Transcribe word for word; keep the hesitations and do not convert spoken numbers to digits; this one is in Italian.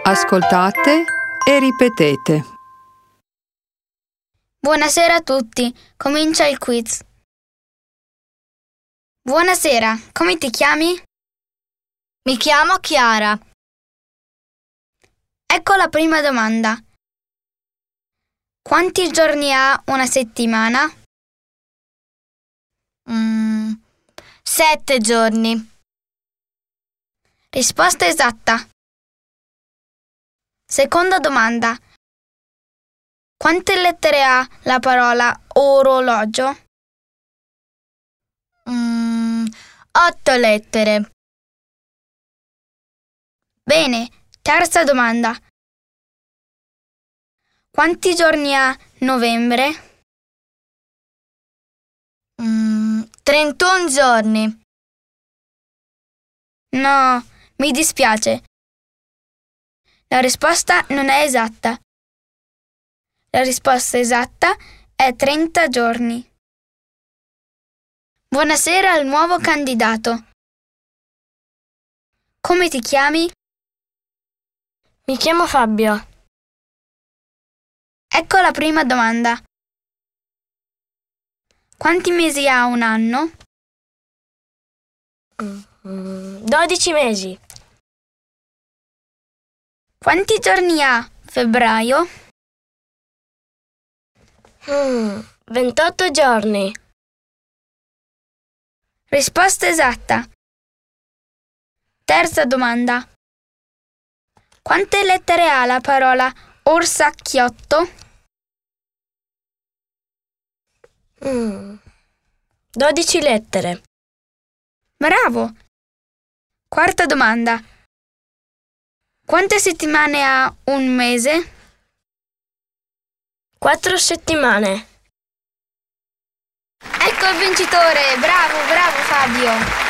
Ascoltate e ripetete. Buonasera a tutti, comincia il quiz. Buonasera, come ti chiami? Mi chiamo Chiara. Ecco la prima domanda. Quanti giorni ha una settimana? Mm, sette giorni. Risposta esatta. Seconda domanda. Quante lettere ha la parola orologio? Mm, otto lettere. Bene, terza domanda. Quanti giorni ha novembre? Mm, trentuno giorni. No, mi dispiace. La risposta non è esatta. La risposta esatta è trenta giorni. Buonasera al nuovo candidato. Come ti chiami? Mi chiamo Fabio. Ecco la prima domanda. Quanti mesi ha un anno? Mm, dodici mesi. Quanti giorni ha febbraio? Mm, ventotto giorni. Risposta esatta. Terza domanda. Quante lettere ha la parola orsacchiotto? Mm, dodici lettere. Bravo! Quarta domanda. Quante settimane ha un mese? Quattro settimane. Ecco il vincitore! Bravo, bravo Fabio!